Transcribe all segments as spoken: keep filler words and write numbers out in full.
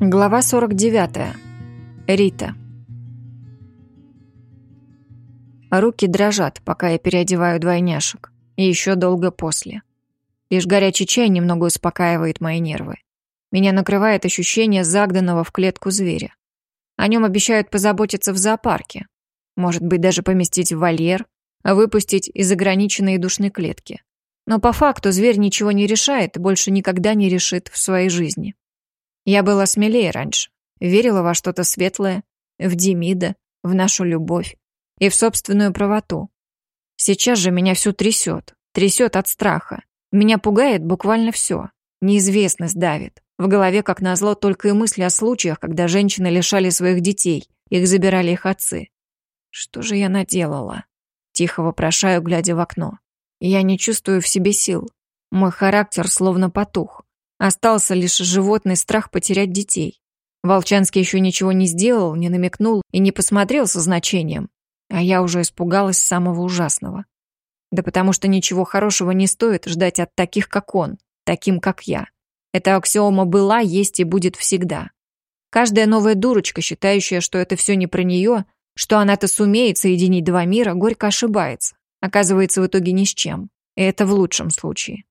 Глава сорок девятая. Рита. Руки дрожат, пока я переодеваю двойняшек, и еще долго после. Лишь горячий чай немного успокаивает мои нервы. Меня накрывает ощущение загнанного в клетку зверя. О нем обещают позаботиться в зоопарке. Может быть, даже поместить в вольер, а выпустить из ограниченной душной клетки. Но по факту зверь ничего не решает и больше никогда не решит в своей жизни. Я была смелее раньше, верила во что-то светлое, в Демида, в нашу любовь и в собственную правоту. Сейчас же меня всё трясет, трясет от страха. Меня пугает буквально все. Неизвестность давит. В голове, как назло, только и мысли о случаях, когда женщины лишали своих детей, их забирали их отцы. Что же я наделала? Тихо вопрошаю, глядя в окно. Я не чувствую в себе сил. Мой характер словно потух. Остался лишь животный страх потерять детей. Волчанский еще ничего не сделал, не намекнул и не посмотрел со значением. А я уже испугалась самого ужасного. Да потому что ничего хорошего не стоит ждать от таких, как он, таким, как я. Эта аксиома была, есть и будет всегда. Каждая новая дурочка, считающая, что это все не про нее, что она-то сумеет соединить два мира, горько ошибается. Оказывается в итоге ни с чем. И это в лучшем случае.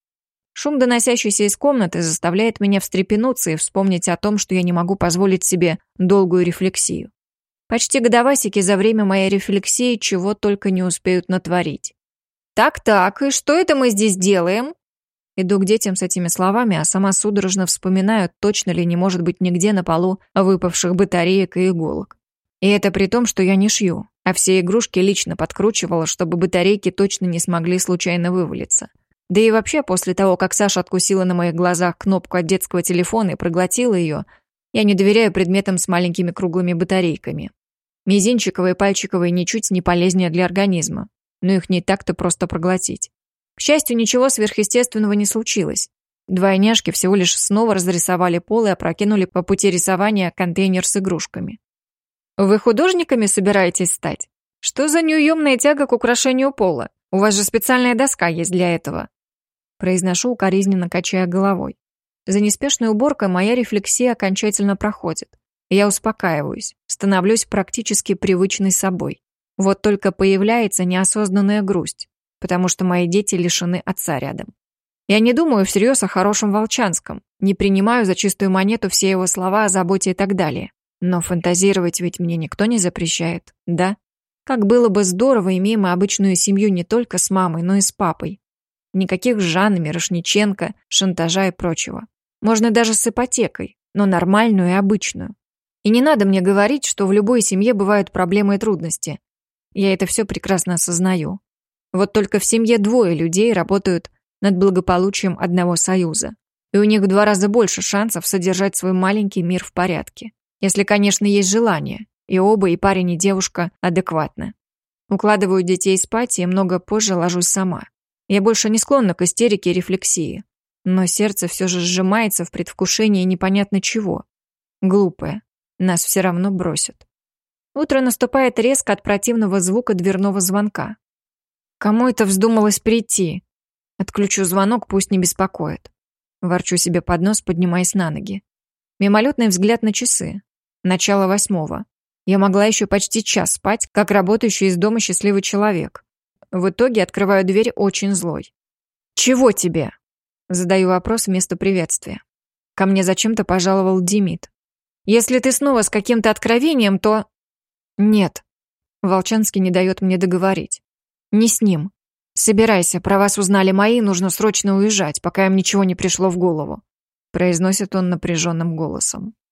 Шум, доносящийся из комнаты, заставляет меня встрепенуться и вспомнить о том, что я не могу позволить себе долгую рефлексию. Почти годовасики за время моей рефлексии чего только не успеют натворить. «Так-так, и что это мы здесь делаем?» Иду к детям с этими словами, а сама судорожно вспоминаю, точно ли не может быть нигде на полу выпавших батареек и иголок. И это при том, что я не шью, а все игрушки лично подкручивала, чтобы батарейки точно не смогли случайно вывалиться. Да и вообще, после того, как Саша откусила на моих глазах кнопку от детского телефона и проглотила ее, я не доверяю предметам с маленькими круглыми батарейками. Мизинчиковые и пальчиковые ничуть не полезнее для организма, но их не так-то просто проглотить. К счастью, ничего сверхъестественного не случилось. Двойняшки всего лишь снова разрисовали пол и опрокинули по пути рисования контейнер с игрушками. «Вы художниками собираетесь стать? Что за неуемная тяга к украшению пола? У вас же специальная доска есть для этого». Произношу, укоризненно качая головой. За неспешной уборкой моя рефлексия окончательно проходит. Я успокаиваюсь, становлюсь практически привычной собой. Вот только появляется неосознанная грусть, потому что мои дети лишены отца рядом. Я не думаю всерьез о хорошем Волчанском, не принимаю за чистую монету все его слова о заботе и так далее. Но фантазировать ведь мне никто не запрещает, да? Как было бы здорово, имея мы обычную семью не только с мамой, но и с папой. Никаких Жанны, Мирошниченко, шантажа и прочего. Можно даже с ипотекой, но нормальную и обычную. И не надо мне говорить, что в любой семье бывают проблемы и трудности. Я это все прекрасно осознаю. Вот только в семье двое людей работают над благополучием одного союза. И у них в два раза больше шансов содержать свой маленький мир в порядке. Если, конечно, есть желание. И оба, и парень, и девушка адекватны. Укладываю детей спать и много позже ложусь сама. Я больше не склонна к истерике и рефлексии. Но сердце все же сжимается в предвкушении непонятно чего. Глупое. Нас все равно бросят. Утро наступает резко от противного звука дверного звонка. Кому это вздумалось прийти? Отключу звонок, пусть не беспокоит. Ворчу себе под нос, поднимаясь на ноги. Мимолетный взгляд на часы. Начало восьмого. Я могла еще почти час спать, как работающий из дома счастливый человек. В итоге открываю дверь очень злой. «Чего тебе?» Задаю вопрос вместо приветствия. Ко мне зачем-то пожаловал Демид. «Если ты снова с каким-то откровением, то...» «Нет». Волчанский не дает мне договорить. «Не с ним. Собирайся, про вас узнали мои, нужно срочно уезжать, пока им ничего не пришло в голову», произносит он напряженным голосом.